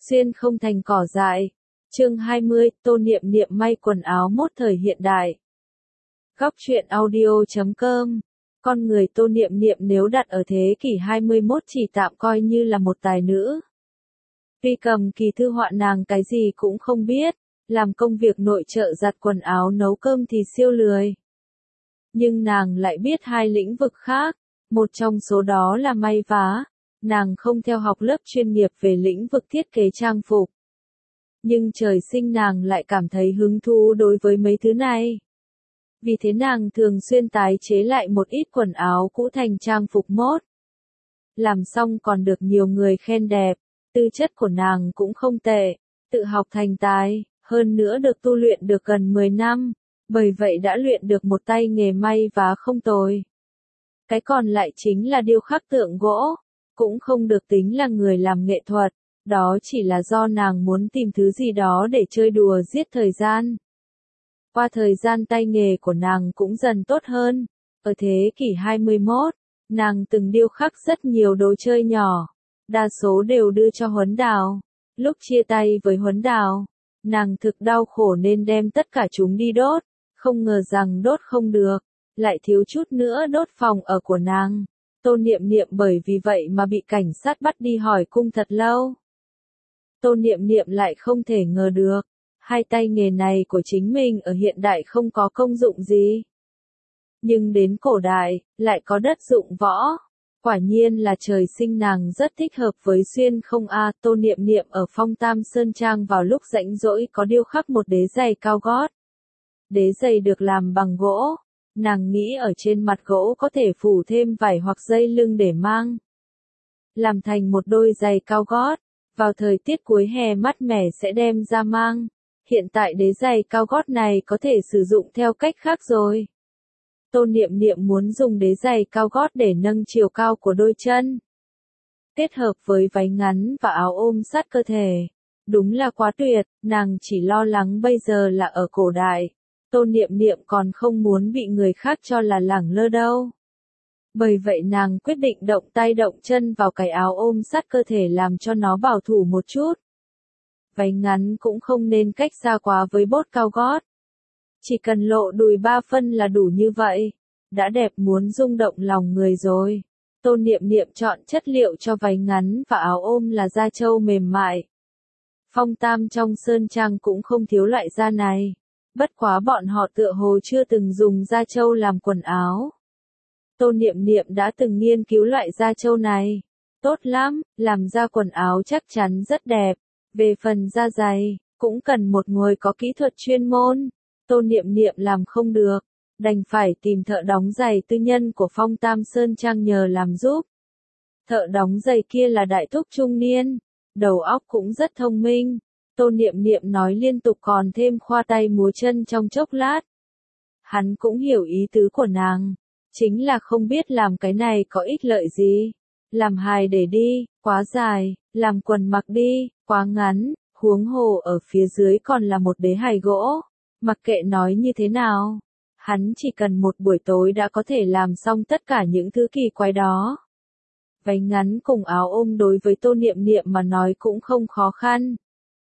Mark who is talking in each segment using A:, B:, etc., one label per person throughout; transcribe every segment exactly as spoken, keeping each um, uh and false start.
A: Xuyên không thành cỏ dại. Chương hai mươi, Tô Niệm Niệm may quần áo mốt thời hiện đại. Góc truyện audio chấm com. Con người Tô Niệm Niệm nếu đặt ở thế kỷ hai mươi mốt chỉ tạm coi như là một tài nữ. Tuy cầm kỳ thư họa nàng cái gì cũng không biết, làm công việc nội trợ giặt quần áo nấu cơm thì siêu lười. Nhưng nàng lại biết hai lĩnh vực khác, một trong số đó là may vá. Nàng không theo học lớp chuyên nghiệp về lĩnh vực thiết kế trang phục. Nhưng trời sinh nàng lại cảm thấy hứng thú đối với mấy thứ này. Vì thế nàng thường xuyên tái chế lại một ít quần áo cũ thành trang phục mốt. Làm xong còn được nhiều người khen đẹp, tư chất của nàng cũng không tệ, tự học thành tài, hơn nữa được tu luyện được gần mười năm, bởi vậy đã luyện được một tay nghề may vá không tồi. Cái còn lại chính là điêu khắc tượng gỗ. Cũng không được tính là người làm nghệ thuật, đó chỉ là do nàng muốn tìm thứ gì đó để chơi đùa giết thời gian. Qua thời gian tay nghề của nàng cũng dần tốt hơn, ở thế kỷ hai mươi mốt, nàng từng điêu khắc rất nhiều đồ chơi nhỏ, đa số đều đưa cho Huấn Đào. Lúc chia tay với Huấn Đào, nàng thực đau khổ nên đem tất cả chúng đi đốt, không ngờ rằng đốt không được, lại thiếu chút nữa đốt phòng ở của nàng. Tô Niệm Niệm bởi vì vậy mà bị cảnh sát bắt đi hỏi cung thật lâu. Tô Niệm Niệm lại không thể ngờ được, hai tay nghề này của chính mình ở hiện đại không có công dụng gì. Nhưng đến cổ đại, lại có đất dụng võ. Quả nhiên là trời sinh nàng rất thích hợp với xuyên không a. Tô Niệm Niệm ở Phong Tam Sơn Trang vào lúc rảnh rỗi có điêu khắc một đế giày cao gót. Đế giày được làm bằng gỗ. Nàng nghĩ ở trên mặt gỗ có thể phủ thêm vải hoặc dây lưng để mang. Làm thành một đôi giày cao gót, vào thời tiết cuối hè mát mẻ sẽ đem ra mang. Hiện tại đế giày cao gót này có thể sử dụng theo cách khác rồi. Tô Niệm Niệm muốn dùng đế giày cao gót để nâng chiều cao của đôi chân. Kết hợp với váy ngắn và áo ôm sát cơ thể. Đúng là quá tuyệt, nàng chỉ lo lắng bây giờ là ở cổ đại. Tô Niệm Niệm còn không muốn bị người khác cho là lẳng lơ đâu. Bởi vậy nàng quyết định động tay động chân vào cái áo ôm sát cơ thể làm cho nó bảo thủ một chút. Váy ngắn cũng không nên cách xa quá với bốt cao gót. Chỉ cần lộ đùi ba phân là đủ như vậy. Đã đẹp muốn rung động lòng người rồi. Tô Niệm Niệm chọn chất liệu cho váy ngắn và áo ôm là da trâu mềm mại. Phong Tam trong Sơn Trang cũng không thiếu loại da này. Bất quá bọn họ tựa hồ chưa từng dùng da trâu làm quần áo. Tô Niệm Niệm đã từng nghiên cứu loại da trâu này. Tốt lắm, làm ra quần áo chắc chắn rất đẹp. Về phần da giày, cũng cần một người có kỹ thuật chuyên môn. Tô Niệm Niệm làm không được, đành phải tìm thợ đóng giày tư nhân của Phong Tam Sơn Trang nhờ làm giúp. Thợ đóng giày kia là đại thúc trung niên, đầu óc cũng rất thông minh. Tô Niệm Niệm nói liên tục còn thêm khoa tay múa chân trong chốc lát. Hắn cũng hiểu ý tứ của nàng, chính là không biết làm cái này có ích lợi gì. Làm hài để đi, quá dài, làm quần mặc đi, quá ngắn, huống hồ ở phía dưới còn là một đế hài gỗ. Mặc kệ nói như thế nào, hắn chỉ cần một buổi tối đã có thể làm xong tất cả những thứ kỳ quái đó. Váy ngắn cùng áo ôm đối với Tô Niệm Niệm mà nói cũng không khó khăn.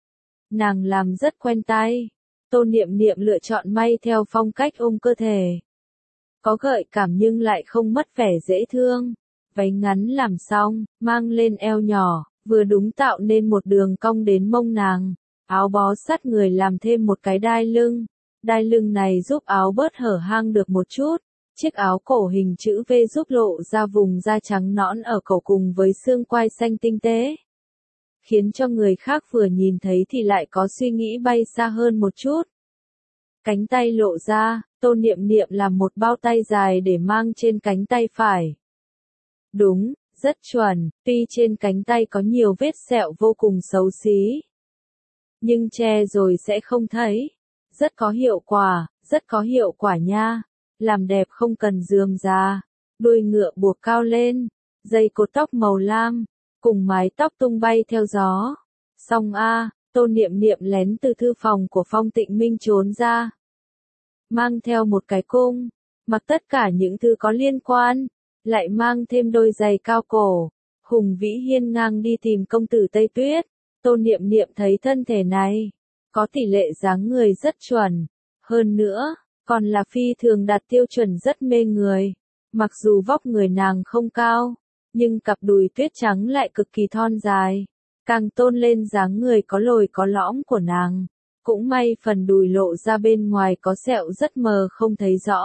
A: Nàng làm rất quen tay. Tô Niệm Niệm lựa chọn may theo phong cách ôm cơ thể. Có gợi cảm nhưng lại không mất vẻ dễ thương. Váy ngắn làm xong, mang lên eo nhỏ, vừa đúng tạo nên một đường cong đến mông nàng. Áo bó sát người làm thêm một cái đai lưng. Đai lưng này giúp áo bớt hở hang được một chút. Chiếc áo cổ hình chữ V giúp lộ ra vùng da trắng nõn ở cổ cùng với xương quai xanh tinh tế. Khiến cho người khác vừa nhìn thấy thì lại có suy nghĩ bay xa hơn một chút. Cánh tay lộ ra, Tô Niệm Niệm làm một bao tay dài để mang trên cánh tay phải. Đúng, rất chuẩn, tuy trên cánh tay có nhiều vết sẹo vô cùng xấu xí. Nhưng che rồi sẽ không thấy. Rất có hiệu quả, rất có hiệu quả nha. Làm đẹp không cần rườm rà. Đuôi ngựa buộc cao lên, dây cột tóc màu lam, cùng mái tóc tung bay theo gió. Xong a, Tô Niệm Niệm lén từ thư phòng của Phong Tịnh Minh trốn ra. Mang theo một cái cung, mặc tất cả những thứ có liên quan, lại mang thêm đôi giày cao cổ. Hùng vĩ hiên ngang đi tìm công tử Tây Tuyết. Tô Niệm Niệm thấy thân thể này, có tỷ lệ dáng người rất chuẩn. Hơn nữa, còn là phi thường đạt tiêu chuẩn rất mê người. Mặc dù vóc người nàng không cao, nhưng cặp đùi tuyết trắng lại cực kỳ thon dài. Càng tôn lên dáng người có lồi có lõm của nàng. Cũng may phần đùi lộ ra bên ngoài có sẹo rất mờ không thấy rõ.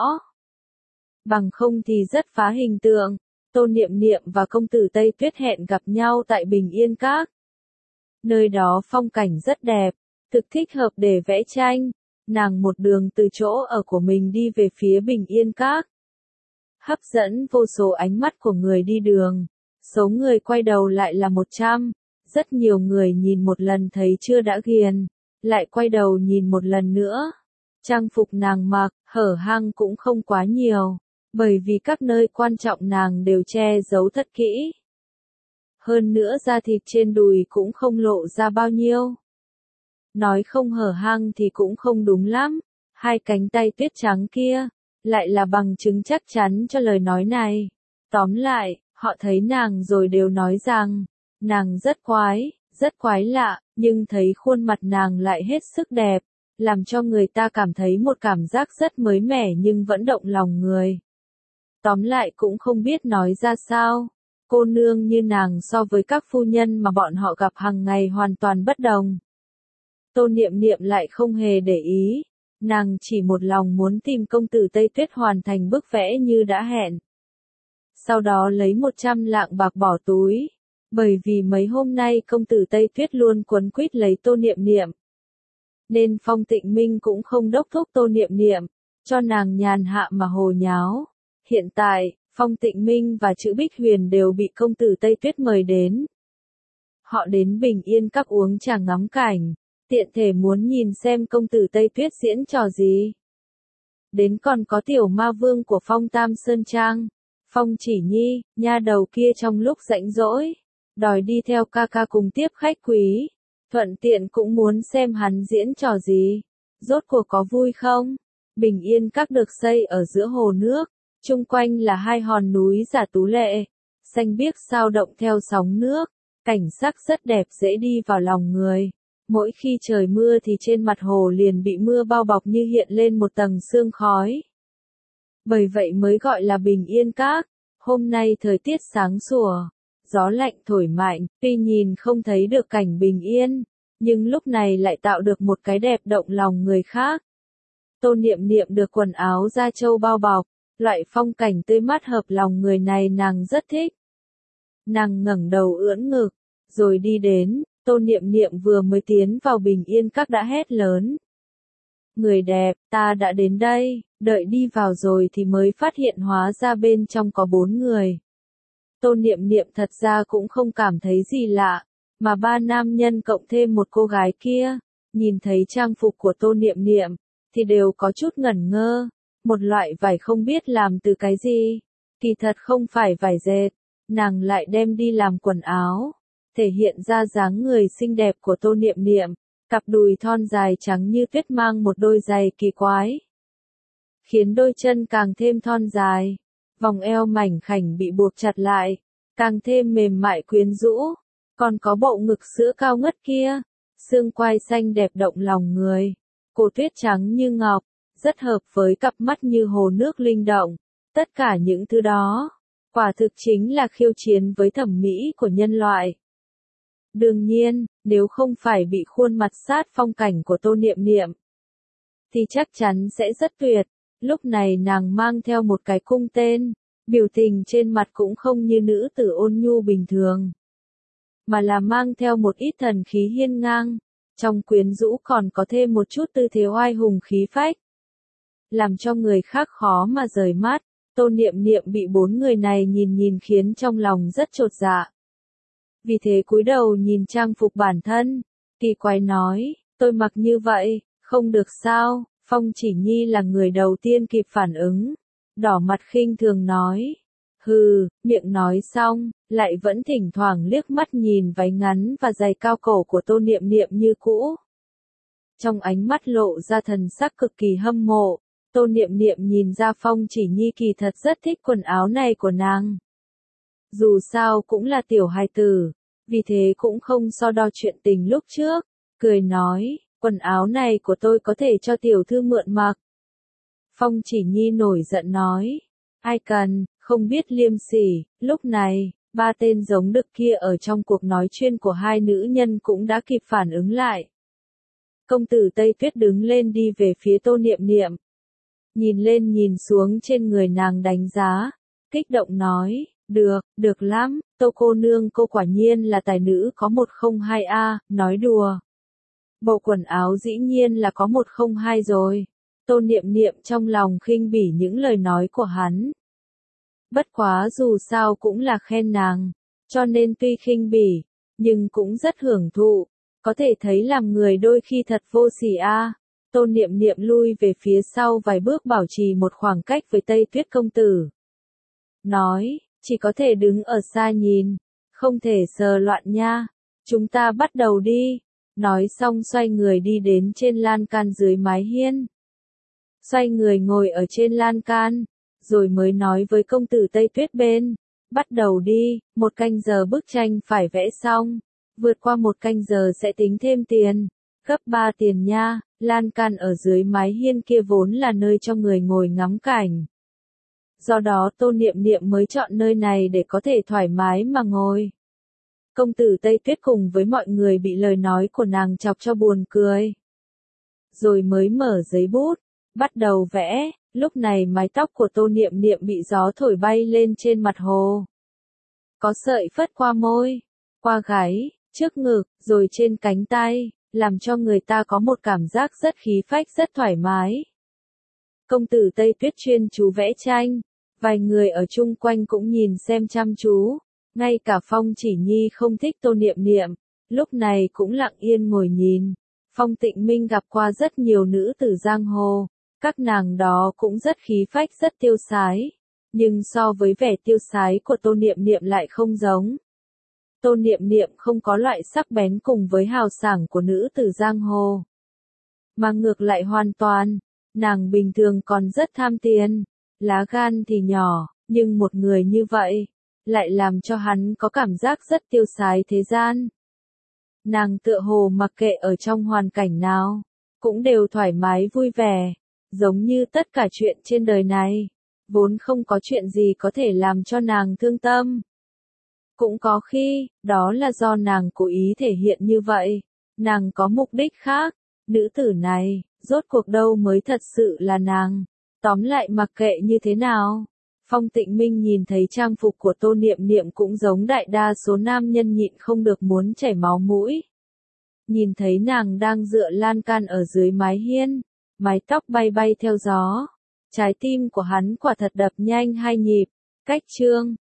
A: Bằng không thì rất phá hình tượng. Tô Niệm Niệm và công tử Tây Tuyết hẹn gặp nhau tại Bình Yên Các. Nơi đó phong cảnh rất đẹp, thực thích hợp để vẽ tranh. Nàng một đường từ chỗ ở của mình đi về phía Bình Yên Các. Hấp dẫn vô số ánh mắt của người đi đường. Số người quay đầu lại là một trăm. Rất nhiều người nhìn một lần thấy chưa đã ghiền, lại quay đầu nhìn một lần nữa. Trang phục nàng mặc, hở hang cũng không quá nhiều, bởi vì các nơi quan trọng nàng đều che giấu thật kỹ. Hơn nữa da thịt trên đùi cũng không lộ ra bao nhiêu. Nói không hở hang thì cũng không đúng lắm, hai cánh tay tuyết trắng kia, lại là bằng chứng chắc chắn cho lời nói này. Tóm lại, họ thấy nàng rồi đều nói rằng, nàng rất quái, rất quái lạ, nhưng thấy khuôn mặt nàng lại hết sức đẹp, làm cho người ta cảm thấy một cảm giác rất mới mẻ nhưng vẫn động lòng người. Tóm lại cũng không biết nói ra sao, cô nương như nàng so với các phu nhân mà bọn họ gặp hàng ngày hoàn toàn bất đồng. Tô Niệm Niệm lại không hề để ý, nàng chỉ một lòng muốn tìm công tử Tây Tuyết hoàn thành bức vẽ như đã hẹn. Sau đó lấy một trăm lạng bạc bỏ túi. Bởi vì mấy hôm nay công tử Tây Tuyết luôn quấn quýt lấy Tô Niệm Niệm. Nên Phong Tịnh Minh cũng không đốc thúc Tô Niệm Niệm, cho nàng nhàn hạ mà hồ nháo. Hiện tại, Phong Tịnh Minh và Chữ Bích Huyền đều bị công tử Tây Tuyết mời đến. Họ đến Bình Yên Các uống trà ngắm cảnh, tiện thể muốn nhìn xem công tử Tây Tuyết diễn trò gì. Đến còn có tiểu ma vương của Phong Tam Sơn Trang, Phong Chỉ Nhi, nha đầu kia trong lúc rảnh rỗi, đòi đi theo ca ca cùng tiếp khách quý, thuận tiện cũng muốn xem hắn diễn trò gì. Rốt cuộc có vui không? Bình Yên Các được xây ở giữa hồ nước, chung quanh là hai hòn núi giả tú lệ, xanh biếc sao động theo sóng nước, cảnh sắc rất đẹp dễ đi vào lòng người. Mỗi khi trời mưa thì trên mặt hồ liền bị mưa bao bọc như hiện lên một tầng sương khói. Bởi vậy mới gọi là Bình Yên Các. Hôm nay thời tiết sáng sủa, gió lạnh thổi mạnh, tuy nhìn không thấy được cảnh bình yên, nhưng lúc này lại tạo được một cái đẹp động lòng người khác. Tô Niệm Niệm được quần áo da trâu bao bọc, loại phong cảnh tươi mát hợp lòng người này nàng rất thích. Nàng ngẩng đầu ưỡn ngực, rồi đi đến, Tô Niệm Niệm vừa mới tiến vào Bình Yên Các đã hét lớn. Người đẹp, ta đã đến đây, đợi đi vào rồi thì mới phát hiện hóa ra bên trong có bốn người. Tô Niệm Niệm thật ra cũng không cảm thấy gì lạ, mà ba nam nhân cộng thêm một cô gái kia, nhìn thấy trang phục của Tô Niệm Niệm, thì đều có chút ngẩn ngơ, một loại vải không biết làm từ cái gì, kỳ thật không phải vải dệt, nàng lại đem đi làm quần áo, thể hiện ra dáng người xinh đẹp của Tô Niệm Niệm, cặp đùi thon dài trắng như tuyết mang một đôi giày kỳ quái, khiến đôi chân càng thêm thon dài, vòng eo mảnh khảnh bị buộc chặt lại, càng thêm mềm mại quyến rũ, còn có bộ ngực sữa cao ngất kia, xương quai xanh đẹp động lòng người, cổ tuyết trắng như ngọc, rất hợp với cặp mắt như hồ nước linh động, tất cả những thứ đó, quả thực chính là khiêu chiến với thẩm mỹ của nhân loại. Đương nhiên, nếu không phải bị khuôn mặt sát phong cảnh của Tô Niệm Niệm, thì chắc chắn sẽ rất tuyệt. Lúc này nàng mang theo một cái cung tên, biểu tình trên mặt cũng không như nữ tử ôn nhu bình thường, mà là mang theo một ít thần khí hiên ngang, trong quyến rũ còn có thêm một chút tư thế oai hùng khí phách, làm cho người khác khó mà rời mắt. Tô Niệm Niệm bị bốn người này nhìn nhìn khiến trong lòng rất chột dạ. Vì thế cúi đầu nhìn trang phục bản thân, kỳ quái nói, tôi mặc như vậy, không được sao? Phong Chỉ Nhi là người đầu tiên kịp phản ứng, đỏ mặt khinh thường nói, hừ, miệng nói xong, lại vẫn thỉnh thoảng liếc mắt nhìn váy ngắn và giày cao cổ của Tô Niệm Niệm như cũ. Trong ánh mắt lộ ra thần sắc cực kỳ hâm mộ, Tô Niệm Niệm nhìn ra Phong Chỉ Nhi kỳ thật rất thích quần áo này của nàng. Dù sao cũng là tiểu hài tử, vì thế cũng không so đo chuyện tình lúc trước, cười nói, quần áo này của tôi có thể cho tiểu thư mượn mặc. Phong Chỉ Nhi nổi giận nói, ai cần, không biết liêm sỉ. Lúc này, ba tên giống đực kia ở trong cuộc nói chuyện của hai nữ nhân cũng đã kịp phản ứng lại. Công tử Tây Tuyết đứng lên đi về phía Tô Niệm Niệm. Nhìn lên nhìn xuống trên người nàng đánh giá, kích động nói, được, được lắm, Tô cô nương cô quả nhiên là tài nữ có một không hai a, nói đùa. Bộ quần áo dĩ nhiên là có một không hai rồi. Tô Niệm Niệm trong lòng khinh bỉ những lời nói của hắn. Bất quá dù sao cũng là khen nàng, cho nên tuy khinh bỉ, nhưng cũng rất hưởng thụ, có thể thấy làm người đôi khi thật vô sỉ a. Tô Niệm Niệm lui về phía sau vài bước bảo trì một khoảng cách với Tây Tuyết công tử. Nói, chỉ có thể đứng ở xa nhìn, không thể sờ loạn nha, chúng ta bắt đầu đi. Nói xong xoay người đi đến trên lan can dưới mái hiên. Xoay người ngồi ở trên lan can, rồi mới nói với công tử Tây Tuyết bên, bắt đầu đi, một canh giờ bức tranh phải vẽ xong, vượt qua một canh giờ sẽ tính thêm tiền, gấp ba tiền nha. Lan can ở dưới mái hiên kia vốn là nơi cho người ngồi ngắm cảnh. Do đó Tô Niệm Niệm mới chọn nơi này để có thể thoải mái mà ngồi. Công tử Tây Tuyết cùng với mọi người bị lời nói của nàng chọc cho buồn cười. Rồi mới mở giấy bút, bắt đầu vẽ, lúc này mái tóc của Tô Niệm Niệm bị gió thổi bay lên trên mặt hồ. Có sợi phất qua môi, qua gáy, trước ngực, rồi trên cánh tay, làm cho người ta có một cảm giác rất khí phách rất thoải mái. Công tử Tây Tuyết chuyên chú vẽ tranh, vài người ở chung quanh cũng nhìn xem chăm chú, ngay cả Phong Chỉ Nhi không thích Tô Niệm Niệm, lúc này cũng lặng yên ngồi nhìn. Phong Tịnh Minh gặp qua rất nhiều nữ tử giang hồ, các nàng đó cũng rất khí phách rất tiêu sái, nhưng so với vẻ tiêu sái của Tô Niệm Niệm lại không giống. Tô Niệm Niệm không có loại sắc bén cùng với hào sảng của nữ tử giang hồ, mà ngược lại hoàn toàn, nàng bình thường còn rất tham tiền, lá gan thì nhỏ, nhưng một người như vậy, lại làm cho hắn có cảm giác rất tiêu sái thế gian. Nàng tựa hồ mặc kệ ở trong hoàn cảnh nào, cũng đều thoải mái vui vẻ, giống như tất cả chuyện trên đời này, vốn không có chuyện gì có thể làm cho nàng thương tâm. Cũng có khi, đó là do nàng cố ý thể hiện như vậy, nàng có mục đích khác, nữ tử này, rốt cuộc đâu mới thật sự là nàng, tóm lại mặc kệ như thế nào. Phong Tịnh Minh nhìn thấy trang phục của Tô Niệm Niệm cũng giống đại đa số nam nhân nhịn không được muốn chảy máu mũi. Nhìn thấy nàng đang dựa lan can ở dưới mái hiên, mái tóc bay bay theo gió, trái tim của hắn quả thật đập nhanh hai nhịp. Cách chương